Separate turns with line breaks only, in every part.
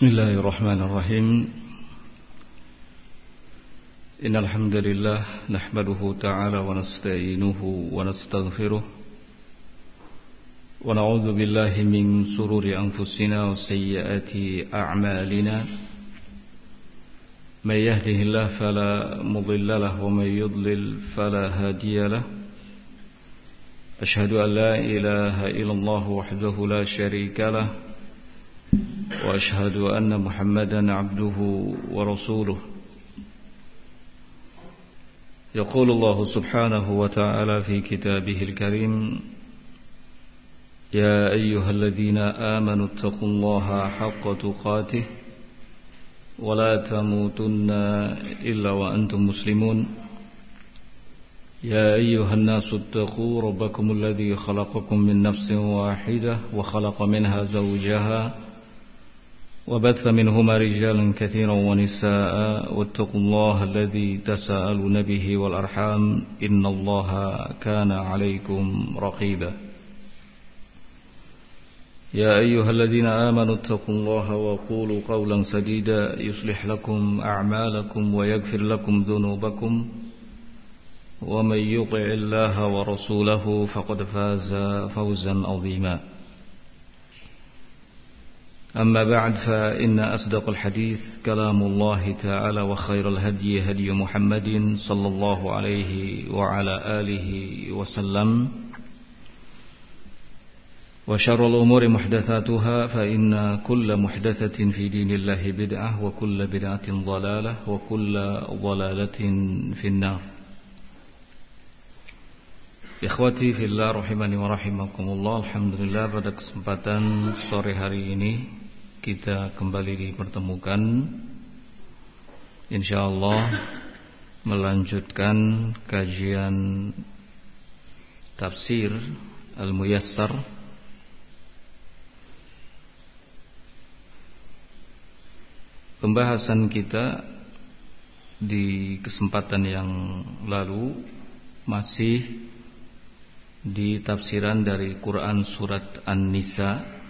Bismillahirrahmanirrahim. Innal hamdalillah nahmaduhu ta'ala wa nasta'inuhu wa nastaghfiruh wa na'udzu billahi min shururi anfusina wa sayyiati a'malina. May yahdihillahu fala mudilla lahu wa may yudlil fala hadiya lahu. Ashhadu an la ilaha illallah wahdahu la syarika lahu وأشهد أن محمدا عبده ورسوله. يقول الله سبحانه وتعالى في كتابه الكريم: يا أيها الذين آمنوا اتقوا الله حق تقاته ولا تموتن إلا وأنتم مسلمون. يا أيها الناس اتقوا ربكم الذي خلقكم من نفس واحدة وخلق منها زوجها وبث منهما رجالا كثيرا ونساء واتقوا الله الذي تساءلون به والأرحام إن الله كان عليكم رقيبا. يا أيها الذين آمنوا اتقوا الله وقولوا قولا سديدا يصلح لكم أعمالكم ويغفر لكم ذنوبكم ومن يطع الله ورسوله فقد فاز فوزا عظيما. أما بعد فإن أصدق الحديث كلام الله تعالى وخير الهدي هدي محمد صلى الله عليه وعلى آله وسلم وشر الأمور محدثاتها فإن كل محدثة في دين الله بدعة وكل بدعة ضلالة وكل ضلالة في النار. Ikhwati fillah rahimani wa rahimakumullah. Alhamdulillah, pada kesempatan sore hari ini kita kembali dipertemukan, insyaallah melanjutkan kajian tafsir Al-Muyassar pembahasan kita di kesempatan yang lalu masih di tafsiran dari Quran surat An-Nisa,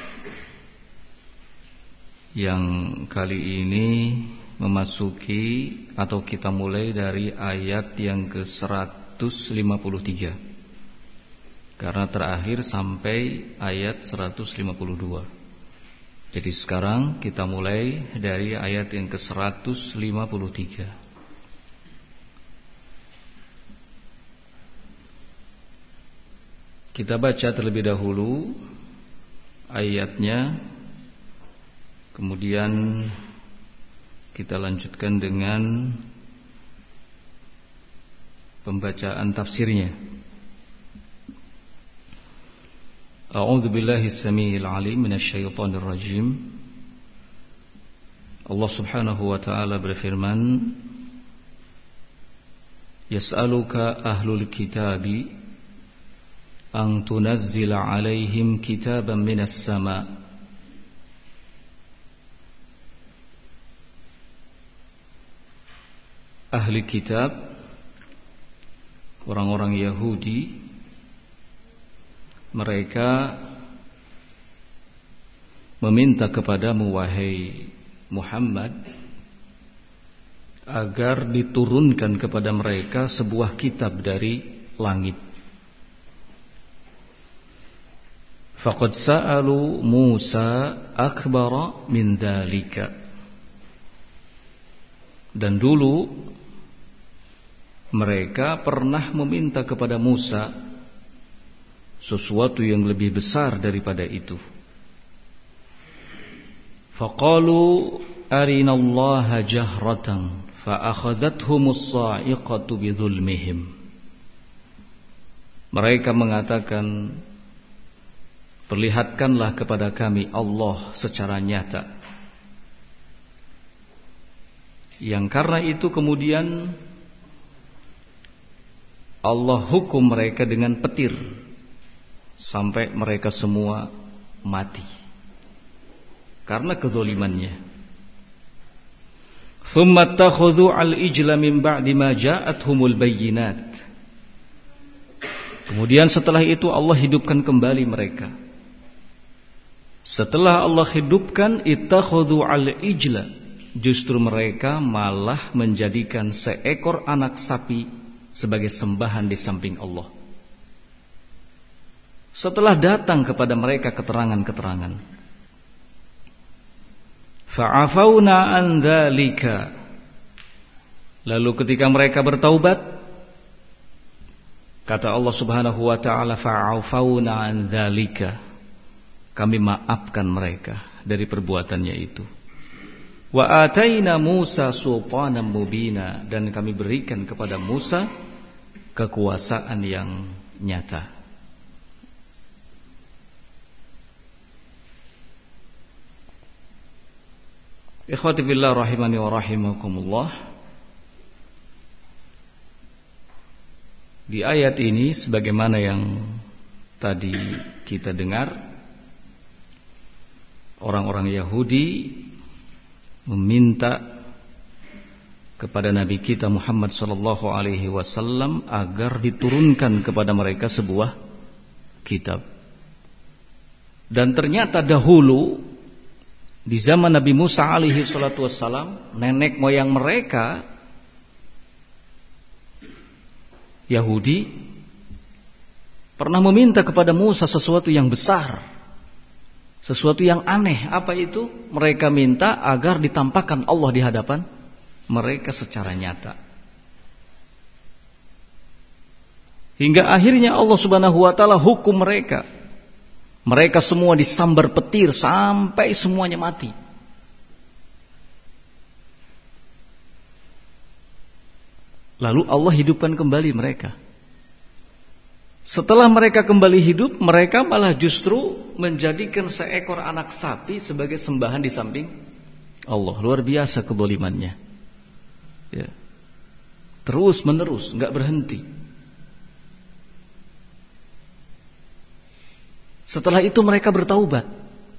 yang kali ini memasuki atau kita mulai dari ayat yang ke-153, karena terakhir sampai ayat 152. Jadi sekarang kita mulai dari ayat yang ke-153. Kita baca terlebih dahulu ayatnya, kemudian kita lanjutkan dengan pembacaan tafsirnya. A'udzu billahi as-sami'il 'alim minasy syaithanir rajim. Allah Subhanahu wa ta'ala berfirman: Yas'aluka ahlul kitabi an tunazzila 'alaihim kitaban minas sama'. Ahli kitab, orang-orang Yahudi, mereka meminta kepadamu wahai Muhammad agar diturunkan kepada mereka sebuah kitab dari langit. Faqad sa'alu Musa akbara min dzalika. Dan dulu mereka pernah meminta kepada Musa sesuatu yang lebih besar daripada itu. Faqalu arinallaha jahratan fa'akhadhathumus sa'iqatu bidzulmihim. Mereka mengatakan, perlihatkanlah kepada kami Allah secara nyata. Yang karena itu kemudian Allah hukum mereka dengan petir sampai mereka semua mati karena kezalimannya. Tsumma takhudhu al-ijla min ba'di ma ja'athumul bayyinat. Kemudian setelah itu Allah hidupkan kembali mereka Setelah Allah hidupkan, ittakhadhu al-ijla, justru mereka malah menjadikan seekor anak sapi sebagai sembahan di samping Allah. Setelah datang kepada mereka keterangan-keterangan, fa'afauna an dzalika, lalu ketika mereka bertaubat, kata Allah Subhanahu wa taala, fa'afauna an dzalika, kami maafkan mereka dari perbuatannya itu. Wa ataina Musa sultanan mubina, dan kami berikan kepada Musa kekuasaan yang nyata. Ikhwati fillah rahimani wa rahimakumullah. Di ayat ini sebagaimana yang tadi kita dengar, orang-orang Yahudi meminta kepada Nabi kita Muhammad sallallahu alaihi wasallam agar diturunkan kepada mereka sebuah kitab. Dan ternyata dahulu di zaman Nabi Musa alaihi salatu wassalam, nenek moyang mereka Yahudi pernah meminta kepada Musa sesuatu yang besar, sesuatu yang aneh. Apa itu? Mereka minta agar ditampakkan Allah di hadapan mereka secara nyata. Hingga akhirnya Allah Subhanahu wa taala hukum mereka. Mereka semua disambar petir sampai semuanya mati. Lalu Allah hidupkan kembali mereka. Setelah mereka kembali hidup, mereka malah justru menjadikan seekor anak sapi sebagai sembahan di samping Allah. Luar biasa kedzalimannya. Ya. Terus menerus, enggak berhenti. Setelah itu mereka bertaubat.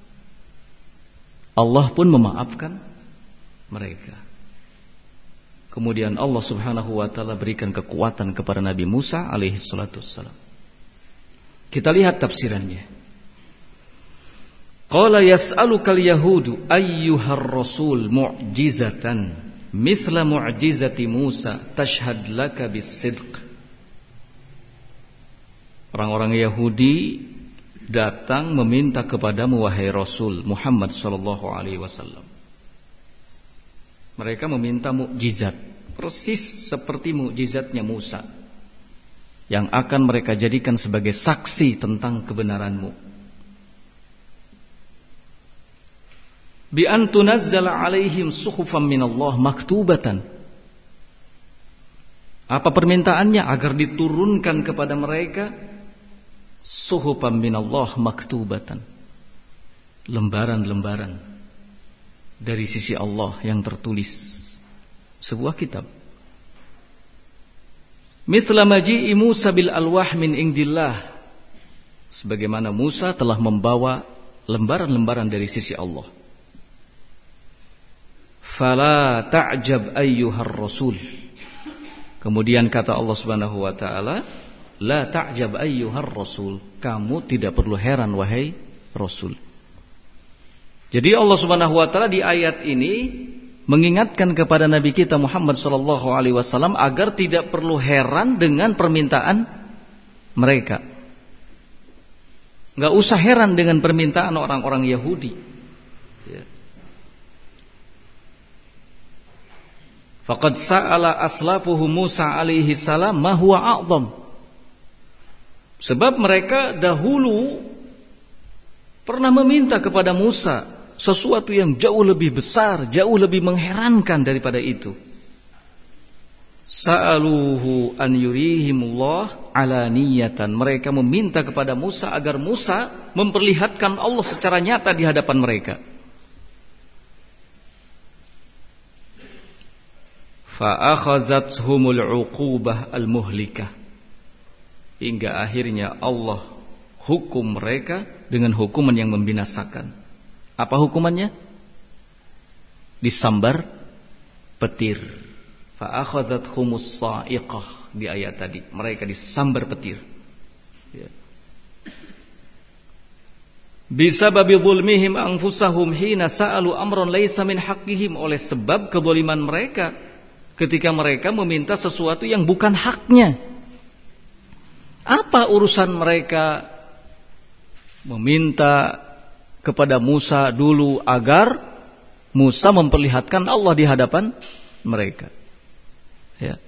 Allah pun memaafkan mereka. Kemudian Allah Subhanahu wa taala berikan kekuatan kepada Nabi Musa alaihi salatu wassalam. Kita lihat tafsirannya. Qala yas'alukal yahudu ayyuhar rasul mu'jizatan mithla mu'jizati Musa tashhad laka bis-sidq. Orang-orang Yahudi datang meminta kepadamu wahai Rasul Muhammad sallallahu alaihi wasallam. Mereka meminta mukjizat persis seperti mukjizatnya Musa, yang akan mereka jadikan sebagai saksi tentang kebenaranmu. Bi an tunazzala alaihim suhufan minallah maktubatan. Apa permintaannya? Agar diturunkan kepada mereka suhufan minallah maktubatan, lembaran-lembaran dari sisi Allah yang tertulis, sebuah kitab. Mithla maji'i Musa bil alwah min indillah, sebagaimana Musa telah membawa lembaran-lembaran dari sisi Allah. Fala ta'jab ayyuhar rasul. Kemudian kata Allah Subhanahu wa taala, la ta'jab ayyuhar rasul, kamu tidak perlu heran wahai Rasul. Jadi Allah Subhanahu wa taala di ayat ini mengingatkan kepada Nabi kita Muhammad sallallahu alaihi wasallam agar tidak perlu heran dengan permintaan mereka. Enggak usah heran dengan permintaan orang-orang Yahudi. Ya. Faqad sa'ala aslafuhu Musa alaihi salam ma huwa a'zam. Sebab mereka dahulu pernah meminta kepada Musa sesuatu yang jauh lebih besar, jauh lebih mengherankan daripada itu. Sa'aluhu an yurihimullah alaniyatan. Mereka meminta kepada Musa agar Musa memperlihatkan Allah secara nyata di hadapan mereka. Fa'akhazathumul 'uqubah al-muhlikah. Hingga akhirnya Allah hukum mereka dengan hukuman yang membinasakan. Apa hukumannya? Disambar petir. Fa'akhadhathumus sa'iqah, di ayat tadi mereka disambar petir. Ya. bisababi dzulmihim anfusahum hina sa'alu amran laisa min haqqihim, oleh sebab kezaliman mereka ketika mereka meminta sesuatu yang bukan haknya. Apa urusan mereka meminta kepada Musa dulu agar Musa memperlihatkan Allah di hadapan mereka? Ya.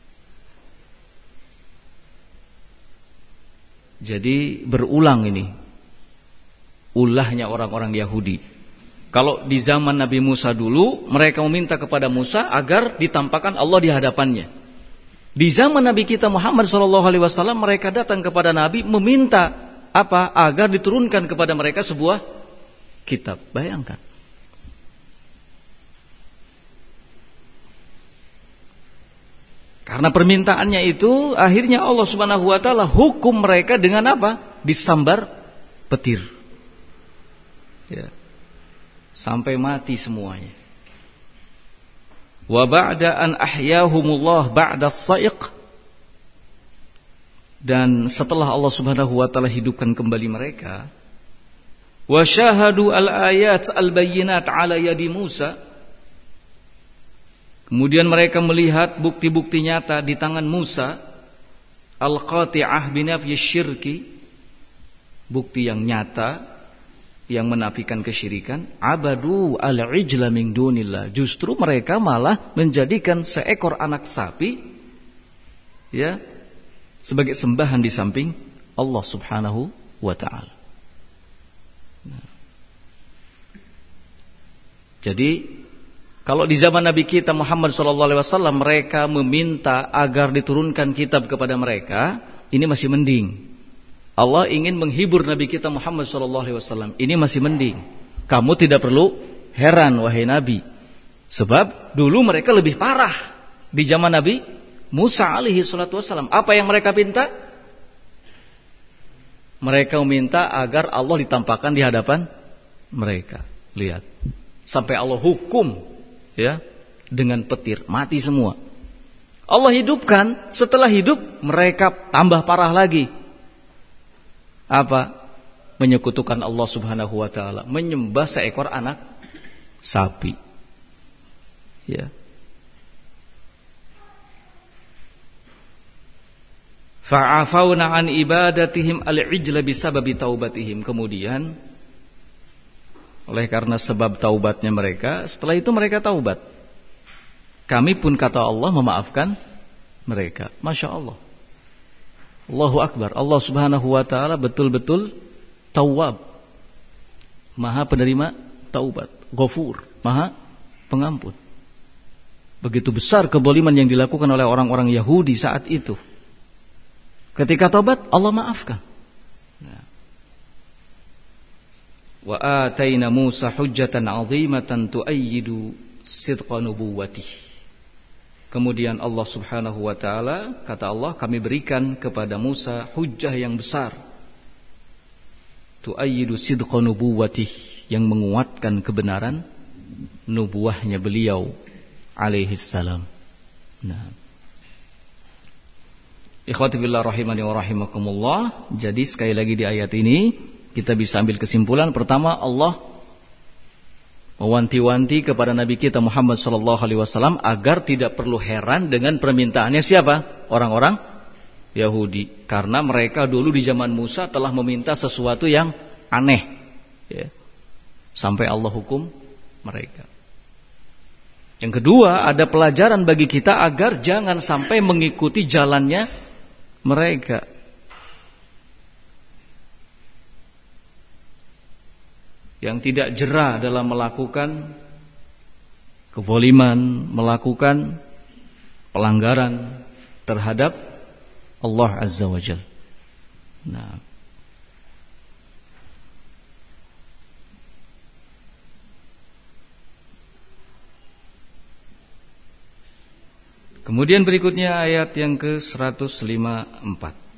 Jadi berulang ini ulahnya orang-orang Yahudi. Kalau di zaman Nabi Musa dulu mereka meminta kepada Musa agar ditampakkan Allah di hadapannya. Di zaman Nabi kita Muhammad SAW mereka datang kepada Nabi meminta apa? Agar diturunkan kepada mereka sebuah kitab. Bayangkan. Karena permintaannya itu akhirnya Allah Subhanahu wa taala hukum mereka dengan apa? Disambar petir. Ya. Sampai mati semuanya. Wa ba'da an ahyahumullah ba'da as-sa'iq, dan setelah Allah Subhanahu wa taala hidupkan kembali mereka, wa syahadu al-ayat al-bayyinat ala yadi Musa, kemudian mereka melihat bukti-bukti nyata di tangan Musa, al-qati'ah binafyi syirki, bukti yang nyata yang menafikan kesyirikan. Abadu al-ijla min dunillah, justru mereka malah menjadikan seekor anak sapi ya sebagai sembahan di samping Allah Subhanahu wa taala. Jadi kalau di zaman Nabi kita Muhammad SAW mereka meminta agar diturunkan kitab kepada mereka, ini masih mending. Allah ingin menghibur Nabi kita Muhammad SAW, ini masih mending. Kamu tidak perlu heran wahai Nabi, sebab dulu mereka lebih parah. Di zaman Nabi Musa alaihi salatu wassalam, apa yang mereka minta? Mereka meminta agar Allah ditampakkan di hadapan mereka. Lihat, sampai Allah hukum ya dengan petir, mati semua. Allah hidupkan, setelah hidup mereka tambah parah lagi. Apa? Menyekutukan Allah Subhanahu wa taala, menyembah seekor anak sapi. Ya. Fa'afauna an ibadatihim al-ijla bisababi taubatihim. Kemudian oleh karena sebab taubatnya mereka, setelah itu mereka taubat. Kami pun kata Allah memaafkan mereka. Masya Allah. Allahu Akbar. Allah Subhanahu wa taala betul-betul Tawwab, Maha penerima taubat, Ghafur, Maha pengampun. Begitu besar kezaliman yang dilakukan oleh orang-orang Yahudi saat itu. Ketika taubat, Allah maafkan. Wa ataina Musa hujjatan 'azimatan tu'ayyidu sidqa nubuwwatihi. Kemudian Allah Subhanahu wa taala, kata Allah, kami berikan kepada Musa hujjah yang besar, tu'ayyidu sidqa nubuwwatihi, yang menguatkan kebenaran nubuahnya beliau alaihi salam. Nah, ikhwati billah rahimani wa rahimakumullah. Jadi sekali lagi di ayat ini kita bisa ambil kesimpulan. Pertama, Allah mewanti-wanti kepada Nabi kita Muhammad SAW agar tidak perlu heran dengan permintaannya siapa? Orang-orang Yahudi. Karena mereka dulu di zaman Musa telah meminta sesuatu yang aneh ya. Sampai Allah hukum mereka. Yang kedua, ada pelajaran bagi kita agar jangan sampai mengikuti jalannya mereka. Yang tidak jera dalam melakukan kezaliman, melakukan pelanggaran terhadap Allah Azza wa Jalla. Nah, kemudian berikutnya ayat yang ke-154.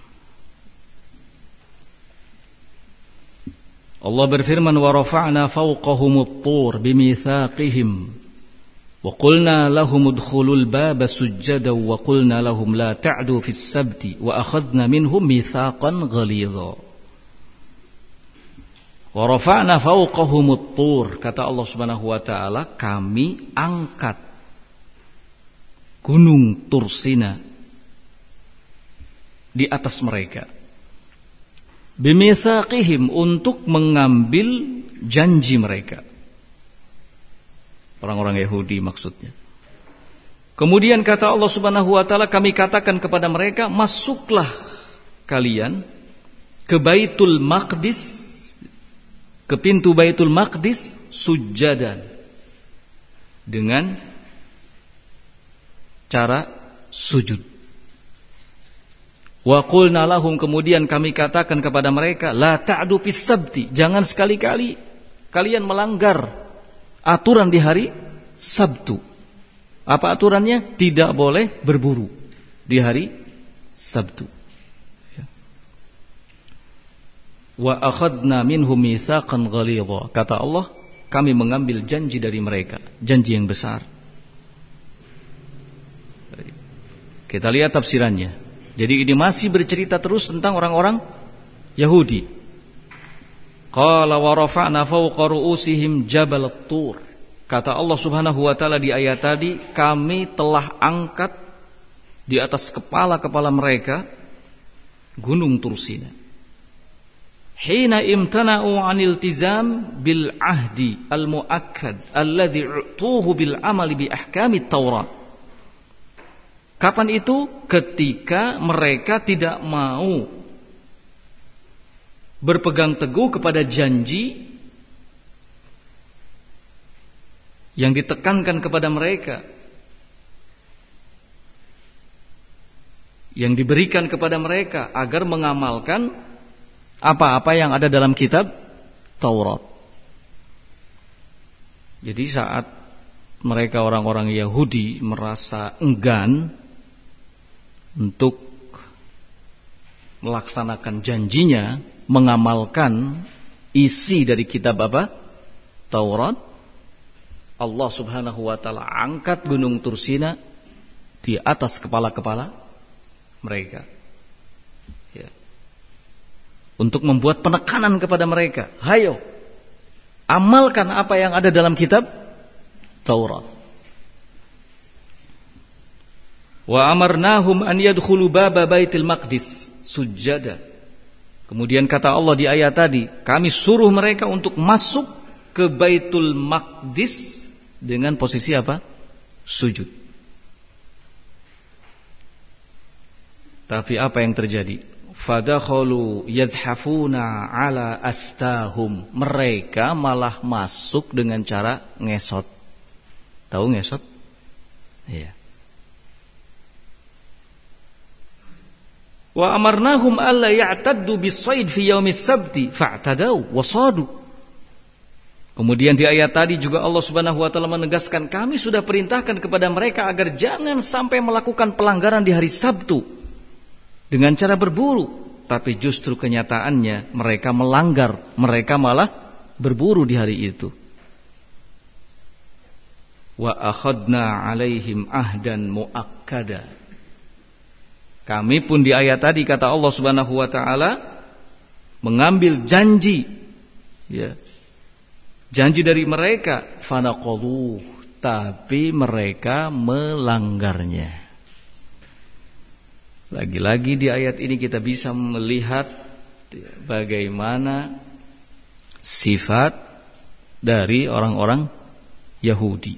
Allah berfirman, wa rafa'na fawqahumut tur bimitsaqihim wa qulna lahum udkhulul baba sujjadan wa qulna lahum la ta'du fis sabti wa akhadna minhum mitsaqan ghalidha. Wa rafa'na fawqahumut tur, kata Allah Subhanahu wa taala, kami angkat gunung Tursina di atas mereka. Bimitsaqihim, untuk mengambil janji mereka. Orang-orang Yahudi maksudnya. Kemudian kata Allah Subhanahu wa taala, kami katakan kepada mereka, masuklah kalian ke Baitul Maqdis, ke pintu Baitul Maqdis sujadan, dengan cara sujud. Wa qulna lahum, kemudian kami katakan kepada mereka, la ta'du fis sabti, jangan sekali-kali kalian melanggar aturan di hari Sabtu. Apa aturannya? Tidak boleh berburu di hari Sabtu. Wa akhadna minhum mitsaqan ghalidha, kata Allah, kami mengambil janji dari mereka, janji yang besar. Kita lihat tafsirannya. Jadi ini masih bercerita terus tentang orang-orang Yahudi. Qala wa rafa'na fawqa ru'usihim jabal at-tur. Kata Allah Subhanahu wa taala di ayat tadi, kami telah angkat di atas kepala-kepala mereka gunung Tursina. Hina imtana'u 'anil iltizam bil 'ahdi al-mu'akkad alladhi u'tuhu bil 'amali bi ahkamit Taurat. Kapan itu? Ketika mereka tidak mau berpegang teguh kepada janji yang ditekankan kepada mereka, yang diberikan kepada mereka agar mengamalkan apa-apa yang ada dalam kitab Taurat. Jadi saat mereka orang-orang Yahudi merasa enggan untuk melaksanakan janjinya, mengamalkan isi dari kitab apa? Taurat, Allah Subhanahu wa taala angkat gunung Tursina di atas kepala-kepala mereka. Ya. Untuk membuat penekanan kepada mereka, hayo amalkan apa yang ada dalam kitab Taurat. Wa amarnahum an yadkhulu baba Baitul Maqdis sujada. Kemudian kata Allah di ayat tadi, kami suruh mereka untuk masuk ke Baitul Maqdis dengan posisi apa? Sujud. Tapi apa yang terjadi? Fadakhalu yazhafuna ala astahum. Mereka malah masuk dengan cara ngesot. Tahu ngesot? Iya. Wa amarnahum alla ya'taddu bis-shayd fi yaumis sabti fa'tadaw wa sadu. Kemudian di ayat tadi juga Allah Subhanahu wa taala menegaskan, kami sudah perintahkan kepada mereka agar jangan sampai melakukan pelanggaran di hari Sabtu dengan cara berburu, tapi justru kenyataannya mereka melanggar, mereka malah berburu di hari itu. Wa akhadna 'alaihim ahdan muakkada. Kami pun di ayat tadi kata Allah Subhanahu wa taala mengambil janji, ya, janji dari mereka, fanaqadhu, tapi mereka melanggarnya. Lagi-lagi di ayat ini kita bisa melihat bagaimana sifat dari orang-orang Yahudi.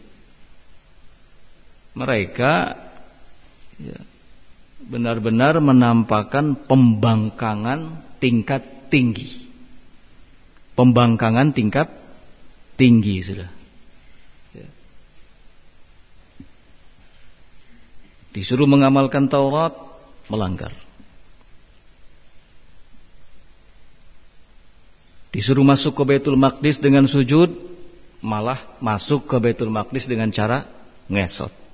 Mereka, ya, benar-benar menampakkan pembangkangan tingkat tinggi. Pembangkangan tingkat tinggi sudah. Ya. Disuruh mengamalkan Taurat, melanggar. Disuruh masuk ke Baitul Maqdis dengan sujud, malah masuk ke Baitul Maqdis dengan cara ngesot.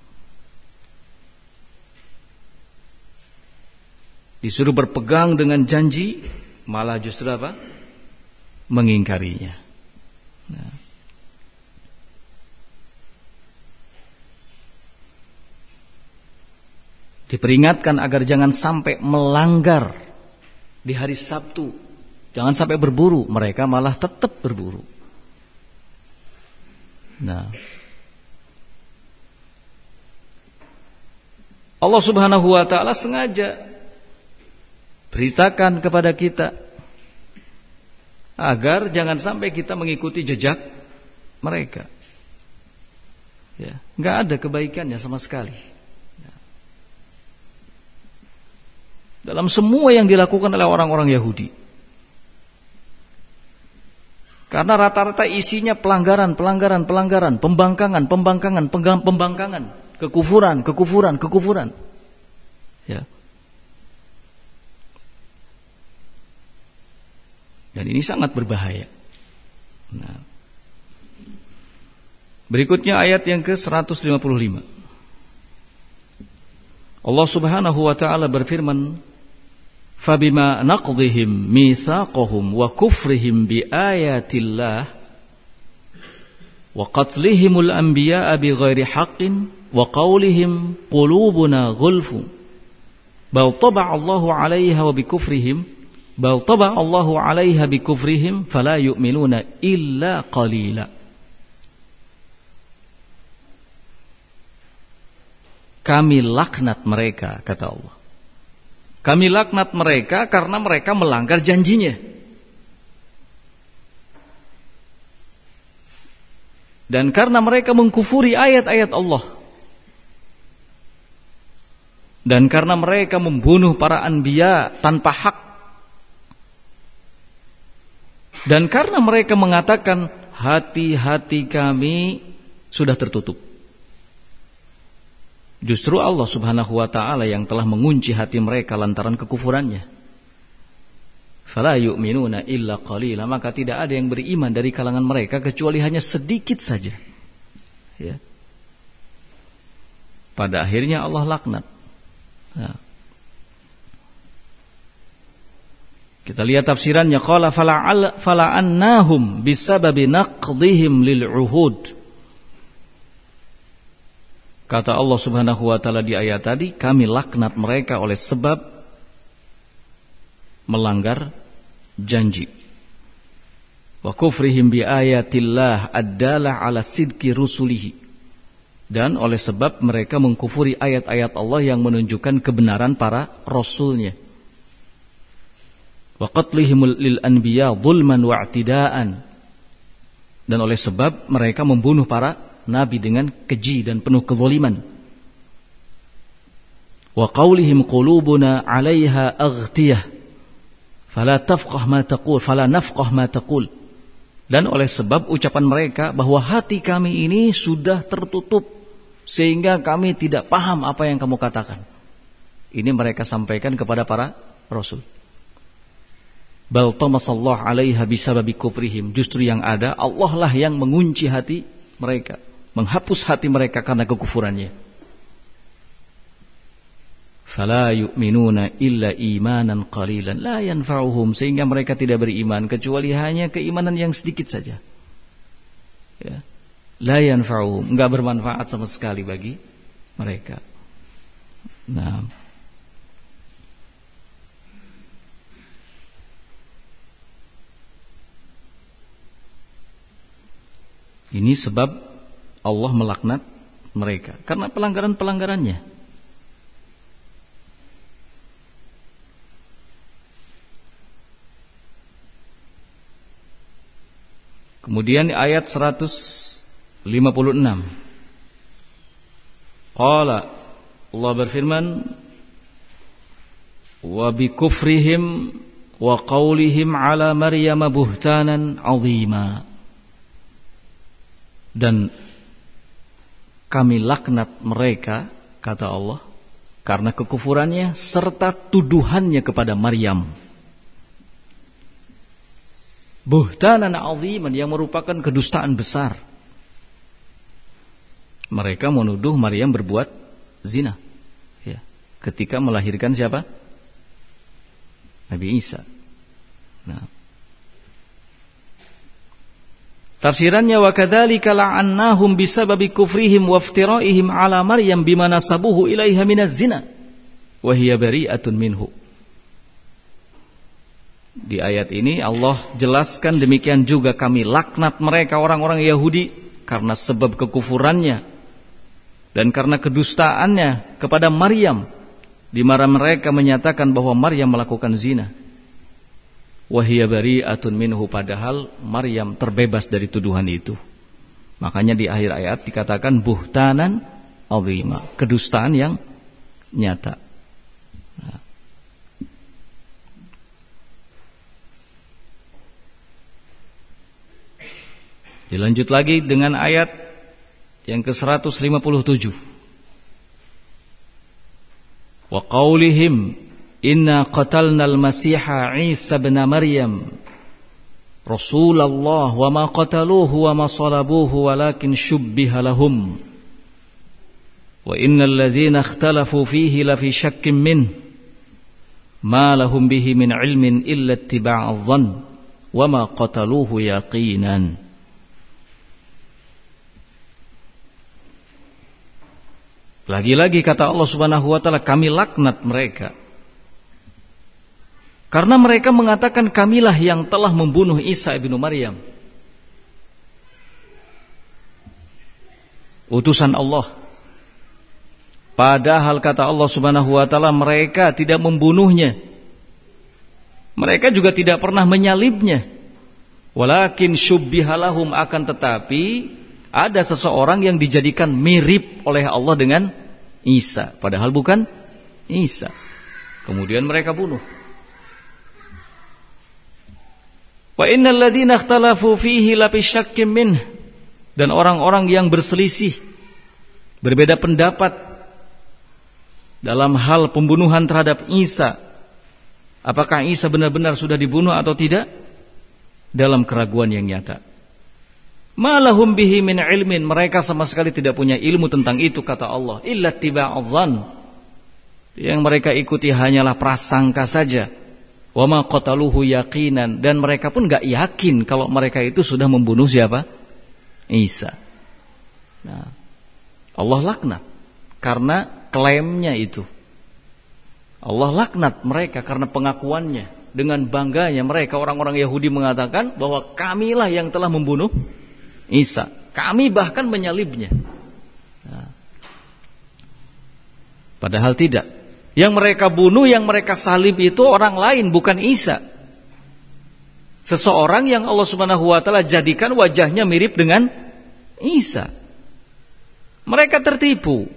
Disuruh berpegang dengan janji, malah justru apa? Mengingkarinya. Nah. Diperingatkan agar jangan sampai melanggar di hari Sabtu, Jangan sampai berburu, mereka malah tetap berburu. Nah, Allah Subhanahu wa ta'ala sengaja beritakan kepada kita agar jangan sampai kita mengikuti jejak mereka. Ya, nggak ada kebaikannya sama sekali. Dalam semua yang dilakukan oleh orang-orang Yahudi. Karena rata-rata isinya pelanggaran, pembangkangan, kekufuran. Ya. Dan ini sangat berbahaya. Nah. Berikutnya ayat yang ke-155. Allah Subhanahu wa ta'ala berfirman, فَبِمَا نَقْضِهِمْ مِيثَاقَهُمْ وَكُفْرِهِمْ بِآيَاتِ اللَّهِ وَقَتْلِهِمُ الْأَنْبِيَاءَ بِغَيْرِ حَقٍّ وَقَوْلِهِمْ قُلُوبُنَا غُلْفٌ بَلْ طَبَعَ اللَّهُ عَلَيْهَا بِكُفْرِهِمْ فَلَا يُؤْمِنُونَ إِلَّا قَلِيلًا. Kami laknat mereka, kata Allah. Kami laknat mereka karena mereka melanggar janjinya. Dan karena mereka mengkufuri ayat-ayat Allah. Dan karena mereka membunuh para anbiya tanpa hak. Dan karena mereka mengatakan hati-hati kami sudah tertutup. Justru Allah Subhanahu wa ta'ala yang telah mengunci hati mereka lantaran kekufurannya. Fala yu'minuna illa qalila, maka tidak ada yang beriman dari kalangan mereka kecuali hanya sedikit saja. Ya. Pada akhirnya Allah laknat. Nah. Kita lihat tafsirannya, qala fala'annahum bisababi naqdihim lil'uhud. Kata Allah Subhanahu wa ta'ala di ayat tadi, kami laknat mereka oleh sebab melanggar janji. Wa kufrihim bi ayatillah ad-dalah ala sidqi rusulihi. Dan oleh sebab mereka mengkufuri ayat-ayat Allah yang menunjukkan kebenaran para rasulnya. Wa qatlihim lil anbiya zulman wa i'tidaan. Dan oleh sebab mereka membunuh para nabi dengan keji dan penuh kezaliman. Wa qaulihim qulubuna 'alaiha aghtiyah fala nafqah ma taqul. Dan oleh sebab ucapan mereka bahwa hati kami ini sudah tertutup sehingga kami tidak paham apa yang kamu katakan. Ini mereka sampaikan kepada para rasul. Bal tamasallahu 'alaiha bisababi kufrihim. Justru yang ada Allah lah yang mengunci hati mereka, menghapus hati mereka karena kekufurannya. Fala yu'minuna illa imanan qalilan la yanfa'uhum, sehingga mereka tidak beriman kecuali hanya keimanan yang sedikit saja. Ya. La yanfa'uhum, enggak bermanfaat sama sekali bagi mereka. Nah, ini sebab Allah melaknat mereka karena pelanggaran-pelanggarannya. Kemudian ayat 156. Qala, Allah berfirman, wa bi kufrihim wa qaulihim ala Maryam buhtanan 'azima. Dan kami laknat mereka, kata Allah, karena kekufurannya serta tuduhannya kepada Maryam. Buhtanan 'aziman, yang merupakan kedustaan besar. Mereka menuduh Maryam berbuat zina, ya, ketika melahirkan siapa? Nabi Isa. Nah, tafsirannya, wa kadzalika la'annahum bisababi kufrihim wa iftira'ihim 'ala Maryam bima nasabuhu ilaiha minaz zina wa hiya bari'atun minhu. Di ayat ini Allah jelaskan demikian juga kami laknat mereka orang-orang Yahudi karena sebab kekufurannya dan karena kedustaannya kepada Maryam, di mana mereka menyatakan bahwa Maryam melakukan zina. Wa hiya bari'atun minhu, padahal Maryam terbebas dari tuduhan itu. Makanya di akhir ayat dikatakan buhtanan azima, kedustaan yang nyata. Dilanjut lagi dengan ayat yang ke-157. Wa qaulihim inna qatalnal masiha Isa ibn Maryam Rasulullah wa ma qataluhu wa ma salabuhu walakin shubbiha lahum wa innal ladzina ikhtalafu fihi la fi syakkin min ma lahum bihi min ilmin illa ittiba'adh dhann wa ma qataluhu yaqinan. Lagi-lagi kata Allah Subhanahu wa taala, kami laknat mereka karena mereka mengatakan kamilah yang telah membunuh Isa ibnu Maryam, utusan Allah. Padahal kata Allah Subhanahu wa taala mereka tidak membunuhnya. Mereka juga tidak pernah menyalibnya. Walakin syubbiha lahum, akan tetapi ada seseorang yang dijadikan mirip oleh Allah dengan Isa, padahal bukan Isa. Kemudian mereka bunuh. Wa innal ladzina ikhtalafu fihi la fi syakkin min, dan orang-orang yang berselisih, berbeda pendapat dalam hal pembunuhan terhadap Isa, apakah Isa benar-benar sudah dibunuh atau tidak, dalam keraguan yang nyata. Malahum bihi min ilmin, mereka sama sekali tidak punya ilmu tentang itu, kata Allah. Illa tiba'adh dhann, yang mereka ikuti hanyalah prasangka saja. Wa ma qataluhu yaqinan, dan mereka pun enggak yakin kalau mereka itu sudah membunuh siapa? Isa. Nah, Allah laknat karena klaimnya itu. Allah laknat mereka karena pengakuannya. Dengan bangganya mereka orang-orang Yahudi mengatakan bahwa kamilah yang telah membunuh Isa, kami bahkan menyalibnya. Nah, padahal tidak. Yang mereka bunuh, yang mereka salib itu orang lain, bukan Isa. Seseorang yang Allah Subhanahu wa taala jadikan wajahnya mirip dengan Isa. Mereka tertipu.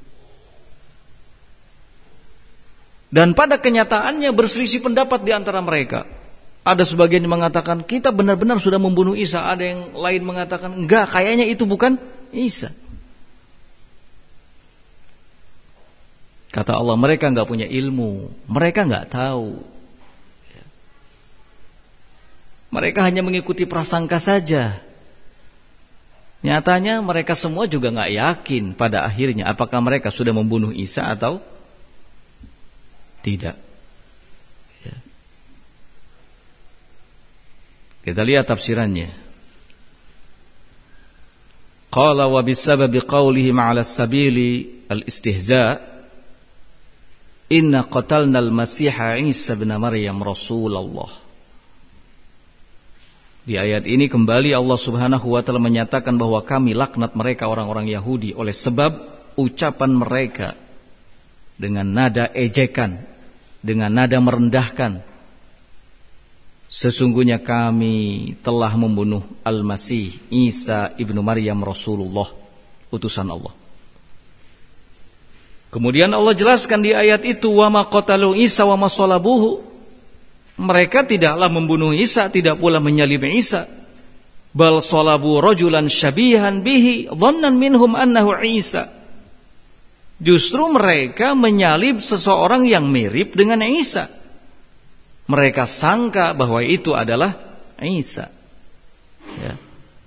Dan pada kenyataannya berselisih pendapat di antara mereka. Ada sebagian yang mengatakan kita benar-benar sudah membunuh Isa, ada yang lain mengatakan enggak, kayaknya itu bukan Isa. Kata Allah, mereka enggak punya ilmu, mereka enggak tahu. Mereka hanya mengikuti prasangka saja. Nyatanya mereka semua juga enggak yakin pada akhirnya apakah mereka sudah membunuh Isa atau tidak. Kita lihat tafsirannya. Qala wa bisababi qawlihim 'ala sabili al-istihza' inna qatalna al-masiha Isa ibn Maryam Rasulullah. Di ayat ini kembali Allah Subhanahu wa taala menyatakan bahwa kami laknat mereka orang-orang Yahudi oleh sebab ucapan mereka dengan nada ejekan, dengan nada merendahkan. Sesungguhnya kami telah membunuh Al-Masih Isa ibnu Maryam Rasulullah, utusan Allah. Kemudian Allah jelaskan di ayat itu, wa ma qatalu Isa wa ma salabuhu. Mereka tidaklah membunuh Isa, tidak pula menyalib Isa. Bal salabu rajulan syabihan bihi dhannan minhum annahu Isa. Justru mereka menyalib seseorang yang mirip dengan Isa. Mereka sangka bahwa itu adalah Isa. Ya.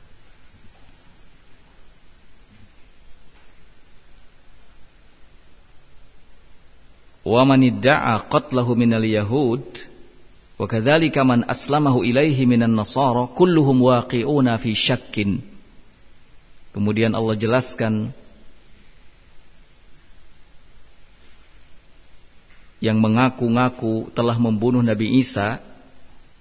Wa man idda'a qatlahu minal yahud wa kadzalika man aslamahu ilaihi minan nasara kulluhum waqi'una fi syakkin. Kemudian Allah jelaskan yang mengaku-ngaku telah membunuh Nabi Isa,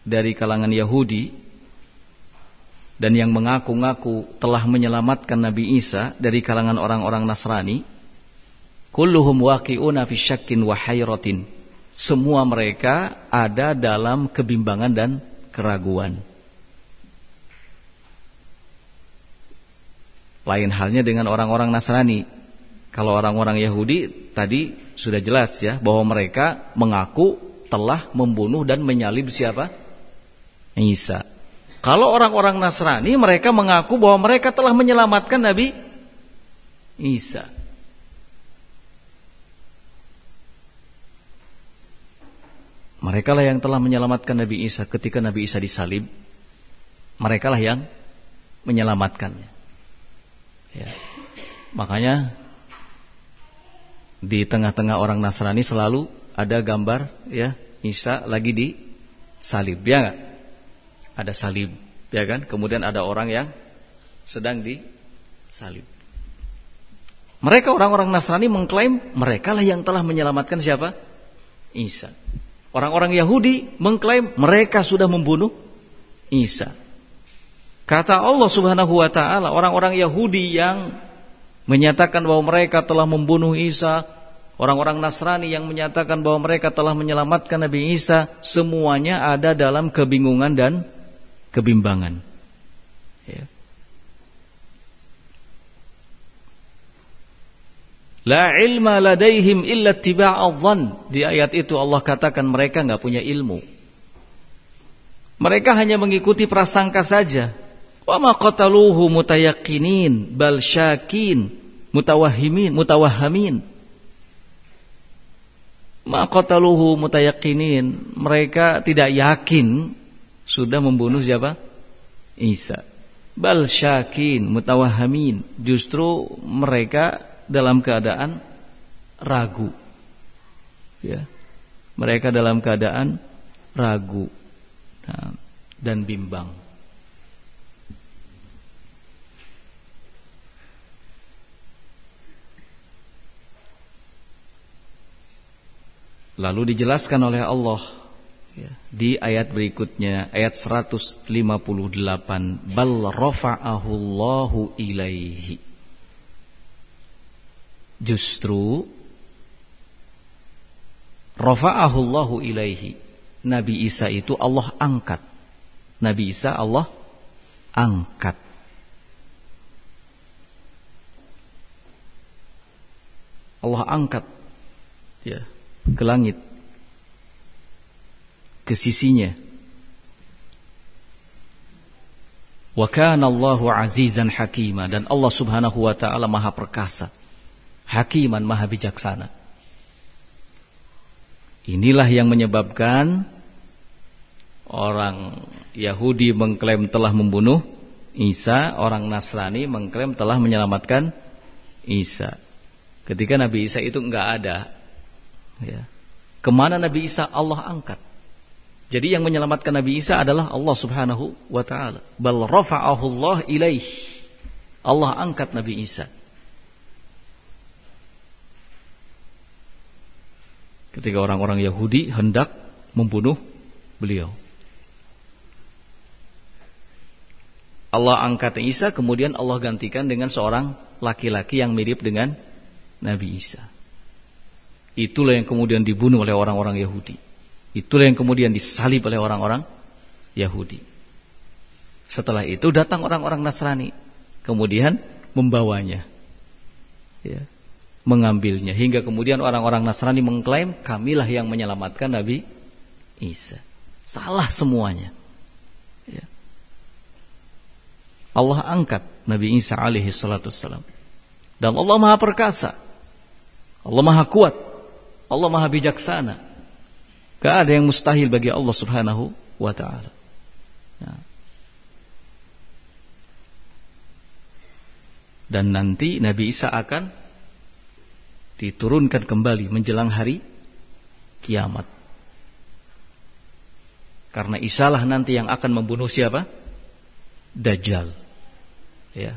dari kalangan Yahudi dan yang mengaku-ngaku telah menyelamatkan Nabi Isa dari kalangan orang-orang Nasrani, kulluhum waqi'una fi syakkin wa hayratin. Semua mereka ada dalam kebimbangan dan keraguan. Lain halnya dengan orang-orang Nasrani. Kalau orang-orang Yahudi tadi sudah jelas ya, bahwa mereka mengaku telah membunuh dan menyalib siapa? Isa. Kalau orang-orang Nasrani, mereka mengaku bahwa mereka telah menyelamatkan Nabi Isa. Mereka lah yang telah menyelamatkan Nabi Isa ketika Nabi Isa disalib. Mereka lah yang menyelamatkannya. Ya. Makanya di tengah-tengah orang Nasrani selalu ada gambar ya Isa lagi disalib, ya enggak? Ada salib, ya kan? Kemudian ada orang yang sedang disalib. Mereka orang-orang Nasrani mengklaim mereka lah yang telah menyelamatkan siapa? Isa. Orang-orang Yahudi mengklaim mereka sudah membunuh Isa. Kata Allah Subhanahu wa taala, orang-orang Yahudi yang menyatakan bahwa mereka telah membunuh Isa, orang-orang Nasrani yang menyatakan bahwa mereka telah menyelamatkan Nabi Isa, semuanya ada dalam kebingungan dan kebimbangan. Ya. La ilma ladaihim illa ittiba'adh-dhann. Di ayat itu Allah katakan mereka enggak punya ilmu. Mereka hanya mengikuti prasangka saja. Wa ma qataluhu mutayaqqinin bal syakin mutawahhimin. Ma qataluhu mutayaqqinin. Mereka tidak yakin sudah membunuh siapa? Isa. Bal syakin mutawahhimin. Justru mereka dalam keadaan ragu. Ya. Mereka dalam keadaan ragu dan bimbang. Lalu dijelaskan oleh Allah ya, di ayat berikutnya, ayat 158, bal rafa'ahu Allahu ilaihi. Justru rafa'ahu Allahu ilaihi. Nabi Isa itu Allah angkat. Nabi Isa Allah angkat. Allah angkat ya, ke langit, ke sisinya. Wa kana Allahu azizan hakima, dan Allah Subhanahu wa taala Maha perkasa, hakiman, Maha bijaksana. Inilah yang menyebabkan orang Yahudi mengklaim telah membunuh Isa, orang Nasrani mengklaim telah menyelamatkan Isa. Ketika Nabi Isa itu enggak ada. Ya. Kemana Nabi Isa Allah angkat. Jadi yang menyelamatkan Nabi Isa adalah Allah Subhanahu wa taala. Bal rafa'ahu Allah ilaih. Allah angkat Nabi Isa. Ketika orang-orang Yahudi hendak membunuh beliau, Allah angkat Isa, kemudian Allah gantikan dengan seorang laki-laki yang mirip dengan Nabi Isa. Itulah yang kemudian dibunuh oleh orang-orang Yahudi. Itulah yang kemudian disalib oleh orang-orang Yahudi. Setelah itu datang orang-orang Nasrani, kemudian membawanya, ya, mengambilnya, hingga kemudian orang-orang Nasrani mengklaim kamilah yang menyelamatkan Nabi Isa. Salah semuanya. Ya. Allah angkat Nabi Isa alaihi salatu wassalam. Dan Allah Maha perkasa, Allah Maha kuat, Allah Maha bijaksana. Gak ada yang mustahil bagi Allah Subhanahu wa ta'ala. Ya. Dan nanti Nabi Isa akan diturunkan kembali menjelang hari kiamat. Karena Isa lah nanti yang akan membunuh siapa? Dajjal. Ya.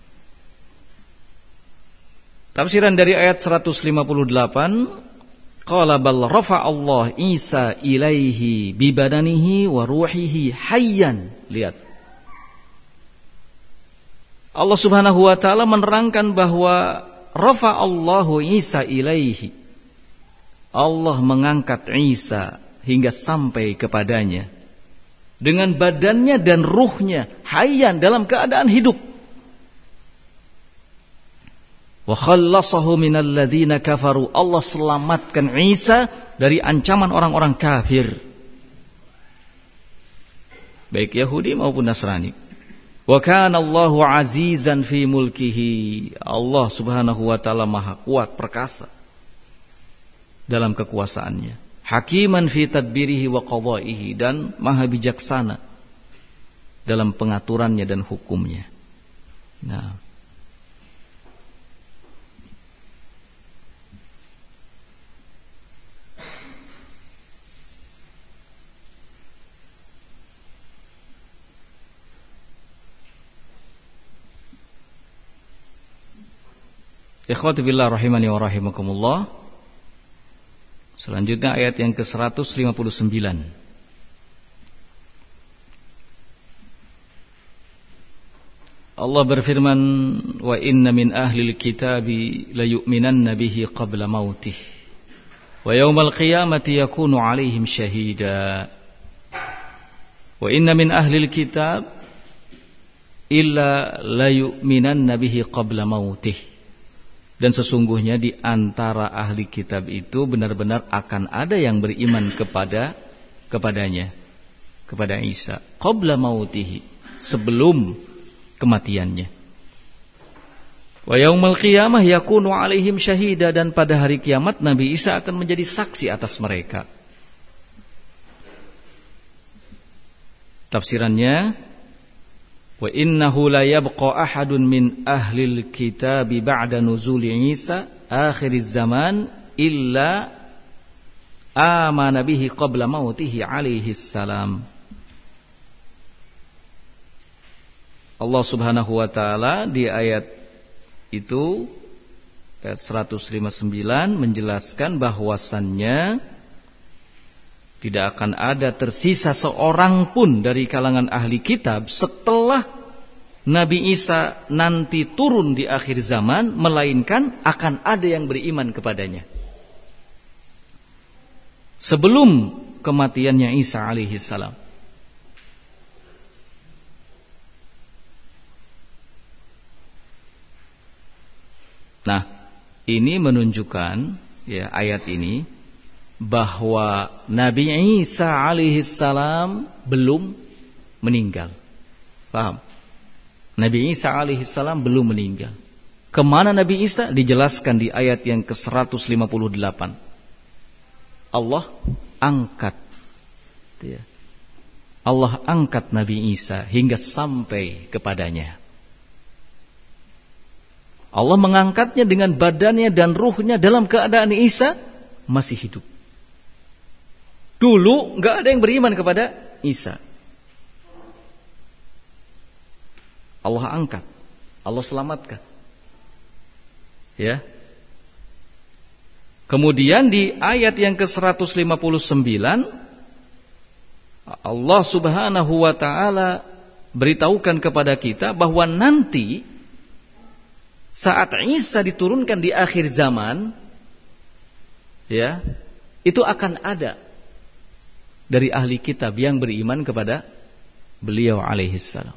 Tafsiran dari ayat 158, qala bal rafa'allahu Isa ilaihi bi badanihi wa ruhihi hayyan. Lihat, Allah Subhanahu wa taala menerangkan bahwa rafa'allahu Isa ilaihi, Allah mengangkat Isa hingga sampai kepadanya dengan badannya dan ruhnya, hayyan, dalam keadaan hidup. Wa khallasahu minal ladzina kafaru, Allah selamatkan Isa dari ancaman orang-orang kafir, baik Yahudi maupun Nasrani. Wa kana Allahu azizan fi mulkihi, Allah Subhanahu wa taala maha kuat perkasa dalam kekuasaannya. Hakiman fi tadbirihi wa qadaihi, dan maha bijaksana dalam pengaturannya dan hukumnya. Nah, ikhwati billah rahimani wa rahimakumullah. Selanjutnya ayat yang ke-159. Allah berfirman, wa inna min ahlil kitabi la yu'minanna bihi qabla mautih wa yawmal qiyamati yakunu alaihim syahida. Wa inna min ahlil kitab illa la yu'minanna bihi qabla mautih. Dan sesungguhnya di antara ahli kitab itu benar-benar akan ada yang beriman kepadanya, kepada Isa, qabla mautihi, sebelum kematiannya. Wa yaumil qiyamah yakunu alaihim syahida, dan pada hari kiamat Nabi Isa akan menjadi saksi atas mereka. Tafsirannya, wa innahu la yabqa ahadun min ahlil kitabi ba'da nuzuli Isa akhiriz zaman illa amana bihi qabla mautihi alaihi salam. Allah Subhanahu wa taala di ayat itu, ayat 159, menjelaskan bahwasannya tidak akan ada tersisa seorang pun dari kalangan ahli kitab setelah Nabi Isa nanti turun di akhir zaman, melainkan akan ada yang beriman kepadanya sebelum kematiannya Isa alaihi salam. Nah, ini menunjukkan, ya, ayat ini bahwa Nabi Isa alaihi salam belum meninggal. Paham? Nabi Isa alaihi salam belum meninggal. Kemana Nabi Isa? Dijelaskan di ayat yang ke-158. Allah angkat, ya, Allah angkat Nabi Isa hingga sampai kepadanya. Allah mengangkatnya dengan badannya dan ruhnya dalam keadaan Isa masih hidup. Dulu enggak ada yang beriman kepada Isa. Allah angkat, Allah selamatkan. Ya. Kemudian di ayat yang ke-159 Allah Subhanahu wa taala beritahukan kepada kita bahwa nanti saat Isa diturunkan di akhir zaman, ya, itu akan ada dari ahli kitab yang beriman kepada beliau alaihi salam.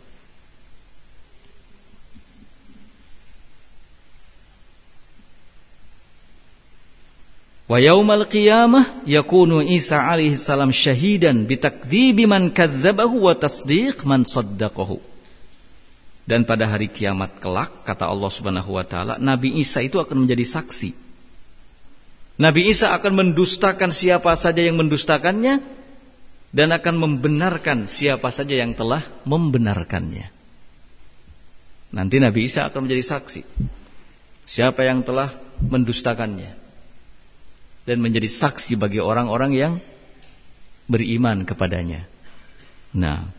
Wa yaumal qiyamah yakunu Isa alaihi salam syahidan bitakdzibi man kadzdzabahu wa tasdiq man saddaqahu. Dan pada hari kiamat kelak, kata Allah Subhanahu wa taala, Nabi Isa itu akan menjadi saksi. Nabi Isa akan mendustakan siapa saja yang mendustakannya, dan akan membenarkan siapa saja yang telah membenarkannya. Nanti Nabi Isa akan menjadi saksi siapa yang telah mendustakannya, dan menjadi saksi bagi orang-orang yang beriman kepadanya. Nah,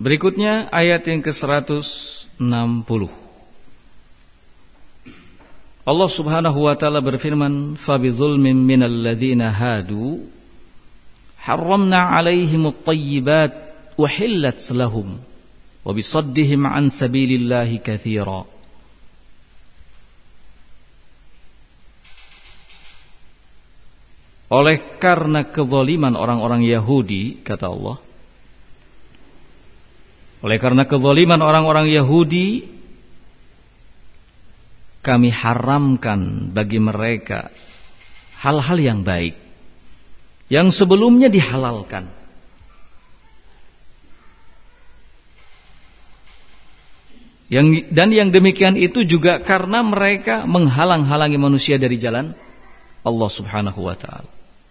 Berikutnya ayat yang ke-160. Allah Subhanahu wa taala berfirman, "Fabidzulmin minal ladzina hadu harramna 'alaihimut thayyibat uhillat lahum wa bisaddihim 'an sabilillahi katsira." Oleh karena kezaliman orang-orang Yahudi, kata Allah, oleh karena kezaliman orang-orang Yahudi, kami haramkan bagi mereka hal-hal yang baik yang sebelumnya dihalalkan. Dan yang demikian itu juga karena mereka menghalang-halangi manusia dari jalan Allah Subhanahu wa ta'ala.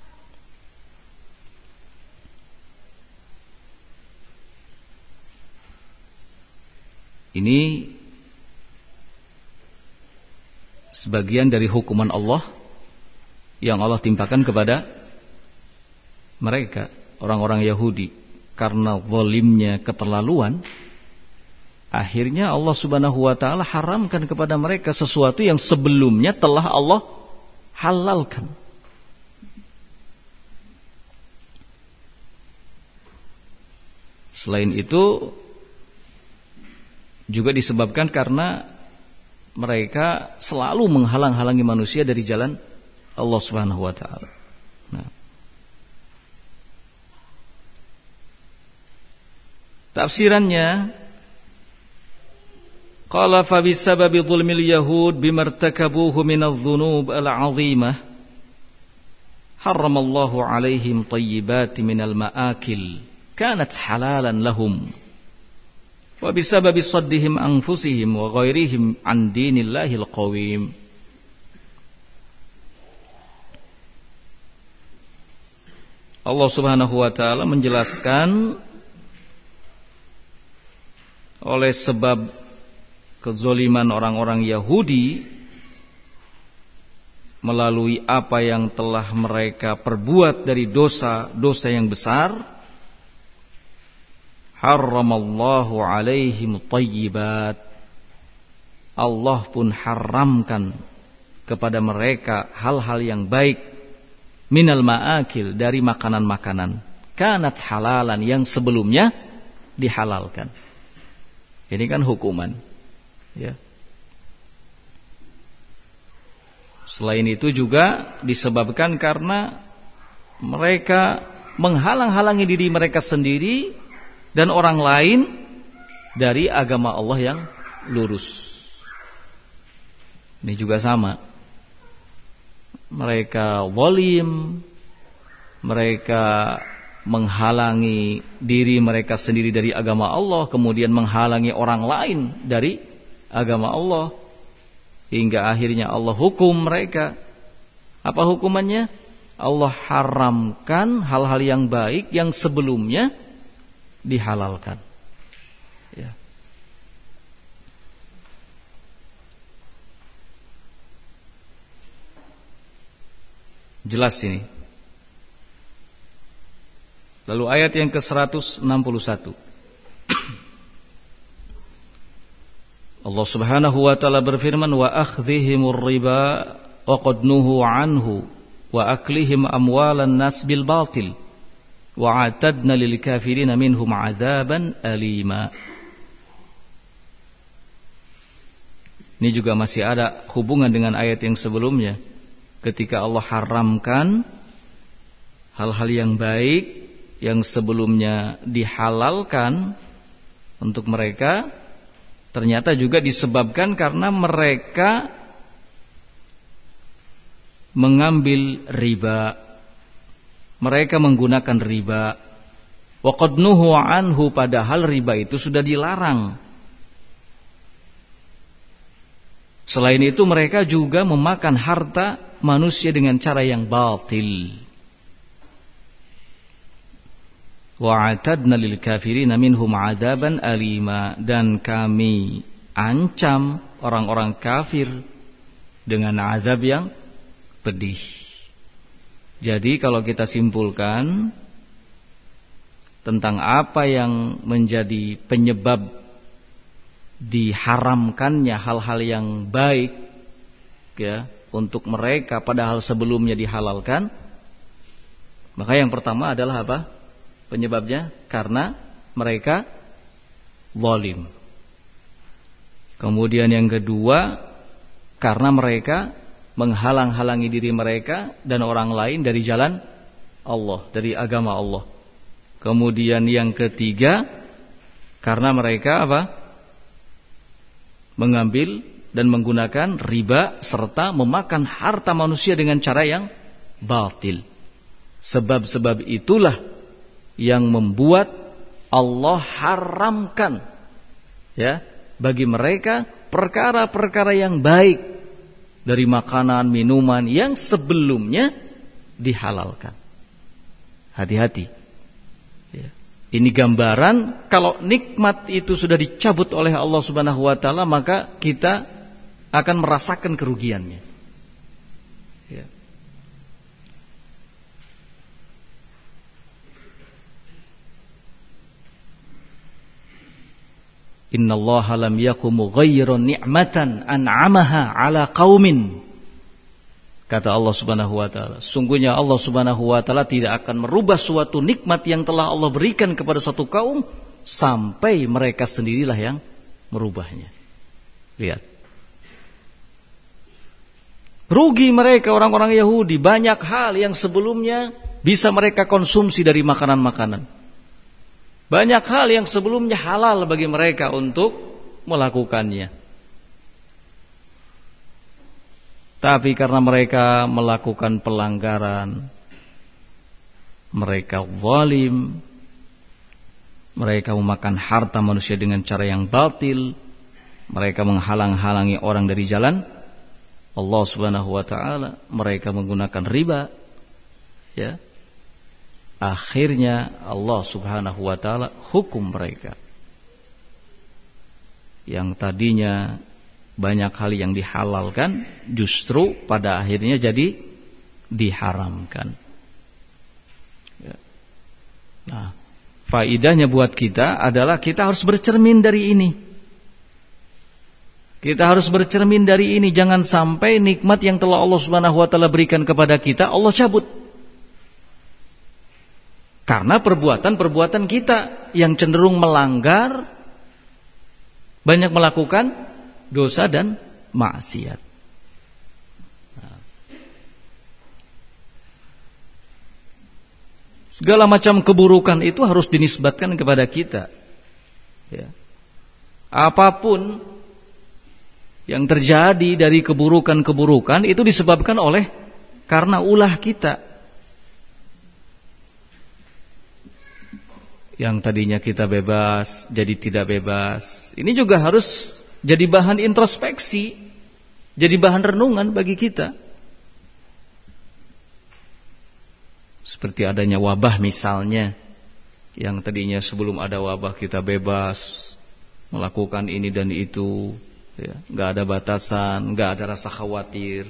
Ini sebagian dari hukuman Allah yang Allah timpakan kepada mereka, orang-orang Yahudi. Karena zalimnya keterlaluan, akhirnya Allah Subhanahu wa ta'ala haramkan kepada mereka sesuatu yang sebelumnya telah Allah halalkan. Selain itu juga disebabkan karena mereka selalu menghalang-halangi manusia dari jalan Allah Subhanahu wa ta'ala. Nah, tafsirannya, qala fa bisababi dhulmil yahud bimartakabuhu minadh-dhunub al-'azimah harramallahu 'alaihim thayyibati minal ma'akil kanat halalan lahum wa bisababi saddihim anfusihim wa ghairihim an dinillahil qawim. Allah Subhanahu wa ta'ala menjelaskan oleh sebab kezaliman orang-orang Yahudi melalui apa yang telah mereka perbuat dari dosa-dosa yang besar, harramallahu alaihim thayyibat, Allah pun haramkan kepada mereka hal-hal yang baik, minal ma'akil, dari makanan-makanan, kanat halalan, yang sebelumnya dihalalkan. Ini kan hukuman, ya. Selain itu juga disebabkan karena mereka menghalang-halangi diri mereka sendiri dan orang lain dari agama Allah yang lurus. Ini juga sama. Mereka zalim, mereka menghalangi diri mereka sendiri dari agama Allah, kemudian menghalangi orang lain dari agama Allah, hingga akhirnya Allah hukum mereka. Apa hukumannya? Allah haramkan hal-hal yang baik yang sebelumnya dihalalkan, ya. Jelas ini. Lalu ayat yang ke-161. Allah Subhanahu wa ta'ala berfirman, wa akhdhihimur riba wa qad nuhu anhu wa aklihim amwalan nas bil batil wa atadna lil kafirina minhum adzaban alima. Ini juga masih ada hubungan dengan ayat yang sebelumnya, ketika Allah haramkan hal-hal yang baik yang sebelumnya dihalalkan untuk mereka, ternyata juga disebabkan karena mereka mengambil riba, mereka menggunakan riba. Wa qad nuhu anhu, padahal riba itu sudah dilarang. Selain itu mereka juga memakan harta manusia dengan cara yang batil. Wa atadna lil kafirina minhum adzaban alima, dan kami ancam orang-orang kafir dengan azab yang pedih. Jadi kalau kita simpulkan, tentang apa yang menjadi penyebab diharamkannya hal-hal yang baik ya untuk mereka padahal sebelumnya dihalalkan, maka yang pertama adalah apa? Penyebabnya karena mereka zalim. Kemudian yang kedua, karena mereka menghalang-halangi diri mereka dan orang lain dari jalan Allah, dari agama Allah. Kemudian yang ketiga, karena mereka apa? Mengambil dan menggunakan riba serta memakan harta manusia dengan cara yang batil. Sebab-sebab itulah yang membuat Allah haramkan ya bagi mereka perkara-perkara yang baik dari makanan, minuman yang sebelumnya dihalalkan. Hati-hati. Ya. Ini gambaran kalau nikmat itu sudah dicabut oleh Allah Subhanahu wa taala, maka kita akan merasakan kerugiannya. Ya. Innallaha lam yakum mughayyiran ni'matan an'amaha 'ala qaumin. Kata Allah Subhanahu wa taala, sungguhnya Allah Subhanahu wa taala tidak akan merubah suatu nikmat yang telah Allah berikan kepada suatu kaum sampai mereka sendirilah yang merubahnya. Lihat. Rugi mereka orang-orang Yahudi, banyak hal yang sebelumnya bisa mereka konsumsi dari makanan-makanan. Banyak hal yang sebelumnya halal bagi mereka untuk melakukannya. Tapi karena mereka melakukan pelanggaran, mereka zalim, mereka memakan harta manusia dengan cara yang batil, mereka menghalang-halangi orang dari jalan Allah Subhanahu wa taala, mereka menggunakan riba, ya. Akhirnya Allah Subhanahu wa taala hukum mereka. Yang tadinya banyak hal yang dihalalkan justru pada akhirnya jadi diharamkan. Ya. Nah, faidahnya buat kita adalah kita harus bercermin dari ini. Kita harus bercermin dari ini, jangan sampai nikmat yang telah Allah Subhanahu wa taala berikan kepada kita Allah cabut. Karena perbuatan-perbuatan kita yang cenderung melanggar, banyak melakukan dosa dan maksiat. Segala macam keburukan itu harus dinisbatkan kepada kita. Ya. Apapun yang terjadi dari keburukan-keburukan itu disebabkan oleh karena ulah kita. Yang tadinya kita bebas jadi tidak bebas. Ini juga harus jadi bahan introspeksi, jadi bahan renungan bagi kita. Seperti adanya wabah misalnya, yang tadinya sebelum ada wabah kita bebas melakukan ini dan itu, ya, nggak ada batasan, nggak ada rasa khawatir.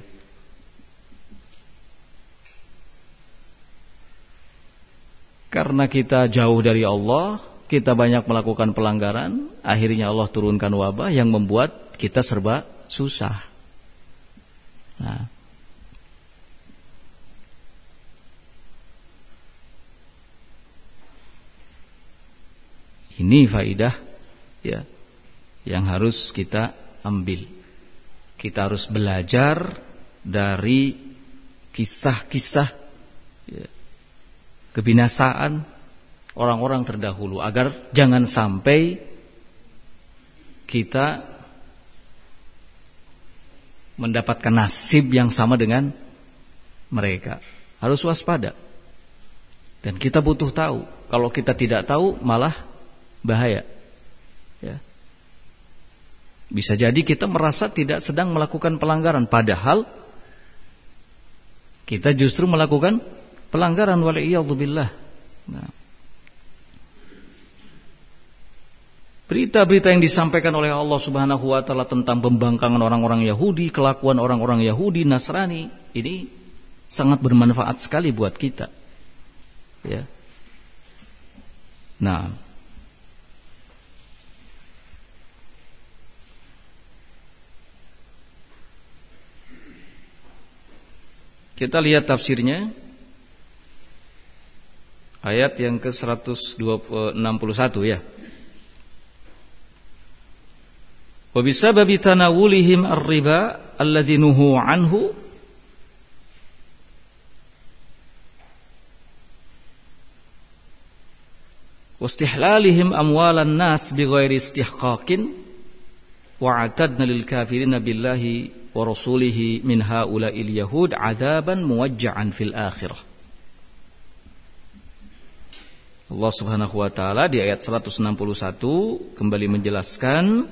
Karena kita jauh dari Allah, kita banyak melakukan pelanggaran, akhirnya Allah turunkan wabah yang membuat kita serba susah. Nah, ini faidah ya yang harus kita ambil. Kita harus belajar dari kisah-kisah ya, kebinasaan orang-orang terdahulu agar jangan sampai kita mendapatkan nasib yang sama dengan mereka. Harus waspada. Dan kita butuh tahu. Kalau kita tidak tahu malah bahaya. Ya. Bisa jadi kita merasa tidak sedang melakukan pelanggaran, padahal kita justru melakukan pelanggaran, waliyadzubillah. Nah. Berita-berita yang disampaikan oleh Allah Subhanahu wa taala tentang pembangkangan orang-orang Yahudi, kelakuan orang-orang Yahudi, Nasrani, ini sangat bermanfaat sekali buat kita. Ya. Nah, kita lihat tafsirnya. Ayat yang ke-161 ya. Wa bisababi tanawulihim ar-riba alladhi nuhu anhu wa istihlalihim amwalan nas bighairi istihqaqin wa atadna lil kafirina billahi wa rasulihi min haula'il yahud 'adzaban muwajja'an fil akhirah. Allah Subhanahu wa taala di ayat 161 kembali menjelaskan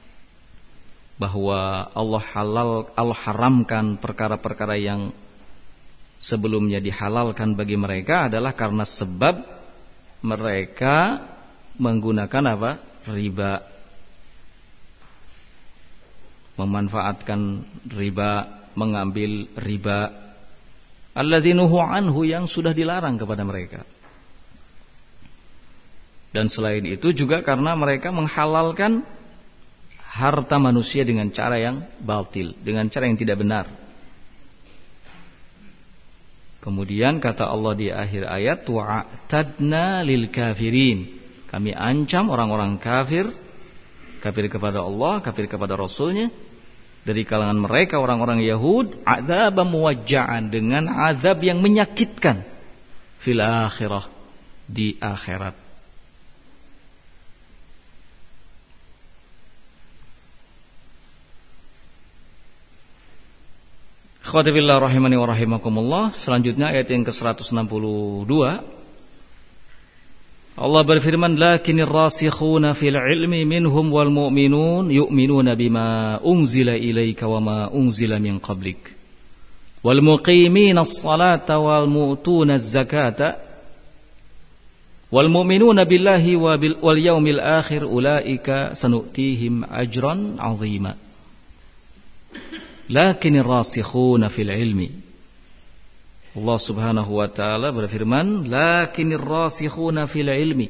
bahwa Allah haramkan perkara-perkara yang sebelumnya dihalalkan bagi mereka adalah karena sebab mereka menggunakan apa? Riba. Memanfaatkan riba, mengambil riba. Alladzinuhu anhu, yang sudah dilarang kepada mereka. Dan selain itu juga karena mereka menghalalkan harta manusia dengan cara yang batil, dengan cara yang tidak benar. Kemudian kata Allah di akhir ayat, wa'tadna lil kafirin, kami ancam orang-orang kafir, kafir kepada Allah, kafir kepada Rasulnya, dari kalangan mereka orang-orang Yahud, adzab muwajja'an, dengan azab yang menyakitkan, fil akhirah, di akhirat. Khawatibillah rahimani wa rahimakumullah. Selanjutnya ayat yang ke-162, Allah berfirman, lakinir rasikhuna fil ilmi minhum wal mu'minun yu'minuna bima unzila ilaika wa ma unzila min qablik wal muqimina as-salata wal mu'tuna az-zakata wal mu'minuna billahi wal yawmil akhir ulaika sanu'tihim ajran 'azima. Lakinir rasikhuna fil ilmi, Allah Subhanahu wa taala berfirman, lakinir rasikhuna fil ilmi,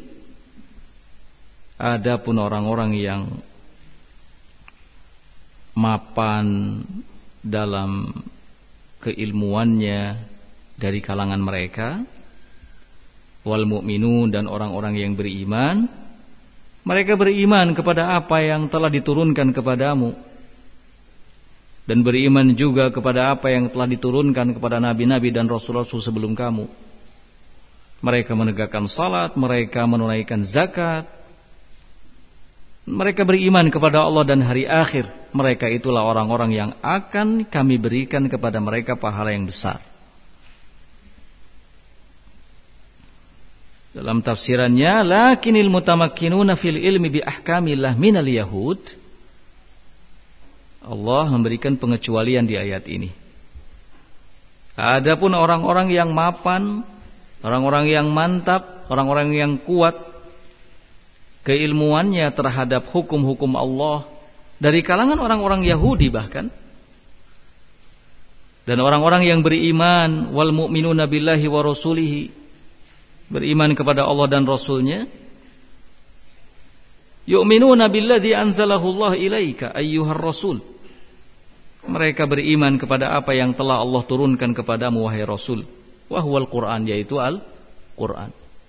adapun orang-orang yang mapan dalam keilmuannya dari kalangan mereka, wal mu'minun, dan orang-orang yang beriman, mereka beriman kepada apa yang telah diturunkan kepadamu, dan beriman juga kepada apa yang telah diturunkan kepada nabi-nabi dan rasul-rasul sebelum kamu. Mereka menegakkan salat, mereka menunaikan zakat, mereka beriman kepada Allah dan hari akhir. Mereka itulah orang-orang yang akan kami berikan kepada mereka pahala yang besar. Dalam tafsirannya, lakinil mutamakkinuna fil ilmi bi ahkamillah minal yahud, Allah memberikan pengecualian di ayat ini. Adapun orang-orang yang mapan, orang-orang yang mantap, orang-orang yang kuat keilmuannya terhadap hukum-hukum Allah dari kalangan orang-orang Yahudi bahkan, dan orang-orang yang beriman, wal mu'minuna billahi wa rasulihi, beriman kepada Allah dan Rasulnya, yu'minuna billadzi anzalahu Allah ilaika ayyuhar rasul, mereka beriman kepada apa yang telah Allah turunkan kepadamu wahai Rasul, wa huwal Qur'an, yaitu Al-Qur'an.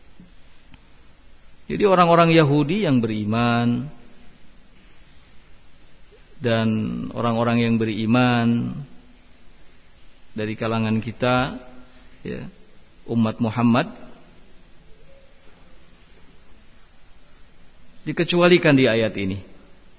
Jadi orang-orang Yahudi yang beriman dan orang-orang yang beriman dari kalangan kita, ya, umat Muhammad, dikecualikan di ayat ini.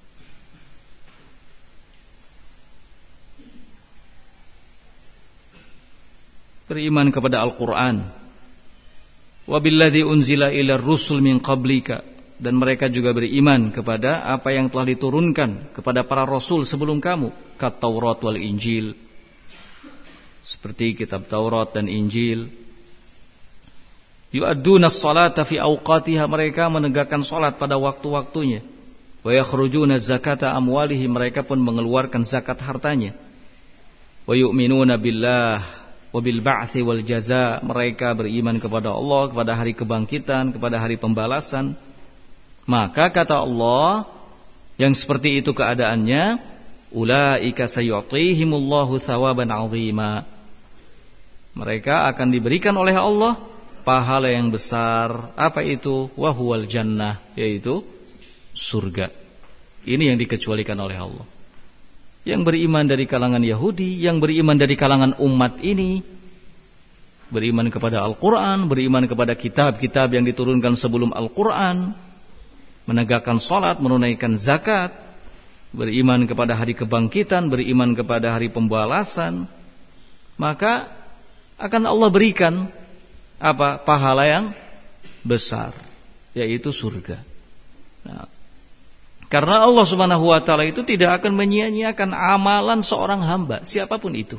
Beriman kepada Al-Quran, wabilladzi unzila ilar rusul min qablika, dan mereka juga beriman kepada apa yang telah diturunkan kepada para rasul sebelum kamu, kat Taurat wal Injil, seperti kitab Taurat dan Injil. Yu'adduna as-salata fi awqatiha, mereka menegakkan salat pada waktu-waktunya. Wa yakhrujuna zakata amwalihim, mereka pun mengeluarkan zakat hartanya. Wa yu'minuna billah, wabil ba'tsi wal jaza, mereka beriman kepada Allah, kepada hari kebangkitan, kepada hari pembalasan. Maka kata Allah, yang seperti itu keadaannya, ulaika sayu'tihimullahu thawaban 'azima. Mereka akan diberikan oleh Allah pahala yang besar. Apa itu? Wa huwal jannah, yaitu surga. Ini yang dikecualikan oleh Allah. Yang beriman dari kalangan Yahudi, yang beriman dari kalangan umat ini, beriman kepada Al-Quran, beriman kepada kitab-kitab yang diturunkan sebelum Al-Quran, menegakkan salat, menunaikan zakat, beriman kepada hari kebangkitan, beriman kepada hari pembalasan, maka akan Allah berikan pahala yang besar, yaitu surga. Nah, karena Allah Subhanahu wa taala itu tidak akan menyia-nyiakan amalan seorang hamba, siapapun itu.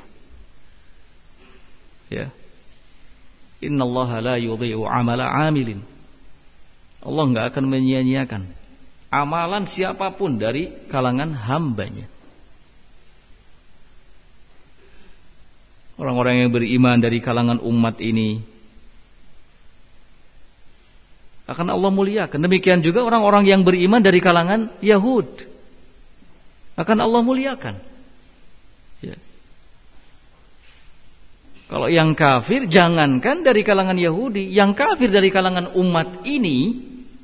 Ya. Innallaha la yudhi'u 'amala 'amilin. Allah enggak akan menyia-nyiakan amalan siapapun dari kalangan hambanya. Orang-orang yang beriman dari kalangan umat ini akan Allah muliakan. Demikian juga orang-orang yang beriman dari kalangan Yahud akan Allah muliakan. Ya. Kalau yang kafir, jangankan dari kalangan Yahudi, yang kafir dari kalangan umat ini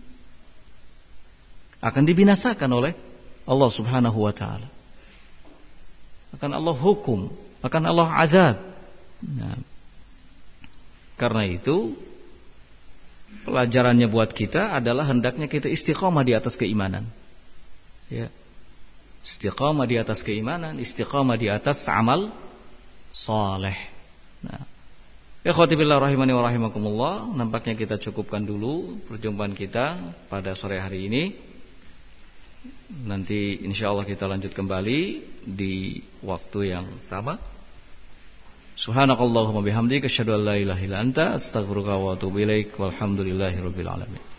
akan dibinasakan oleh Allah Subhanahu wa taala. Akan Allah hukum, akan Allah azab. Nah, karena itu pelajarannya buat kita adalah hendaknya kita istiqamah di atas keimanan. Ya. Istiqamah di atas keimanan, istiqamah di atas amal saleh. Nah, ikhwati billah rahimani wa rahimakumullah, nampaknya kita cukupkan dulu perjumpaan kita pada sore hari ini. Nanti insyaallah kita lanjut kembali di waktu yang sama. Subhanakallahumma bihamdika asyhadu an la ilaha illa anta astaghfiruka wa atubu ilaik walhamdulillahirabbil alamin.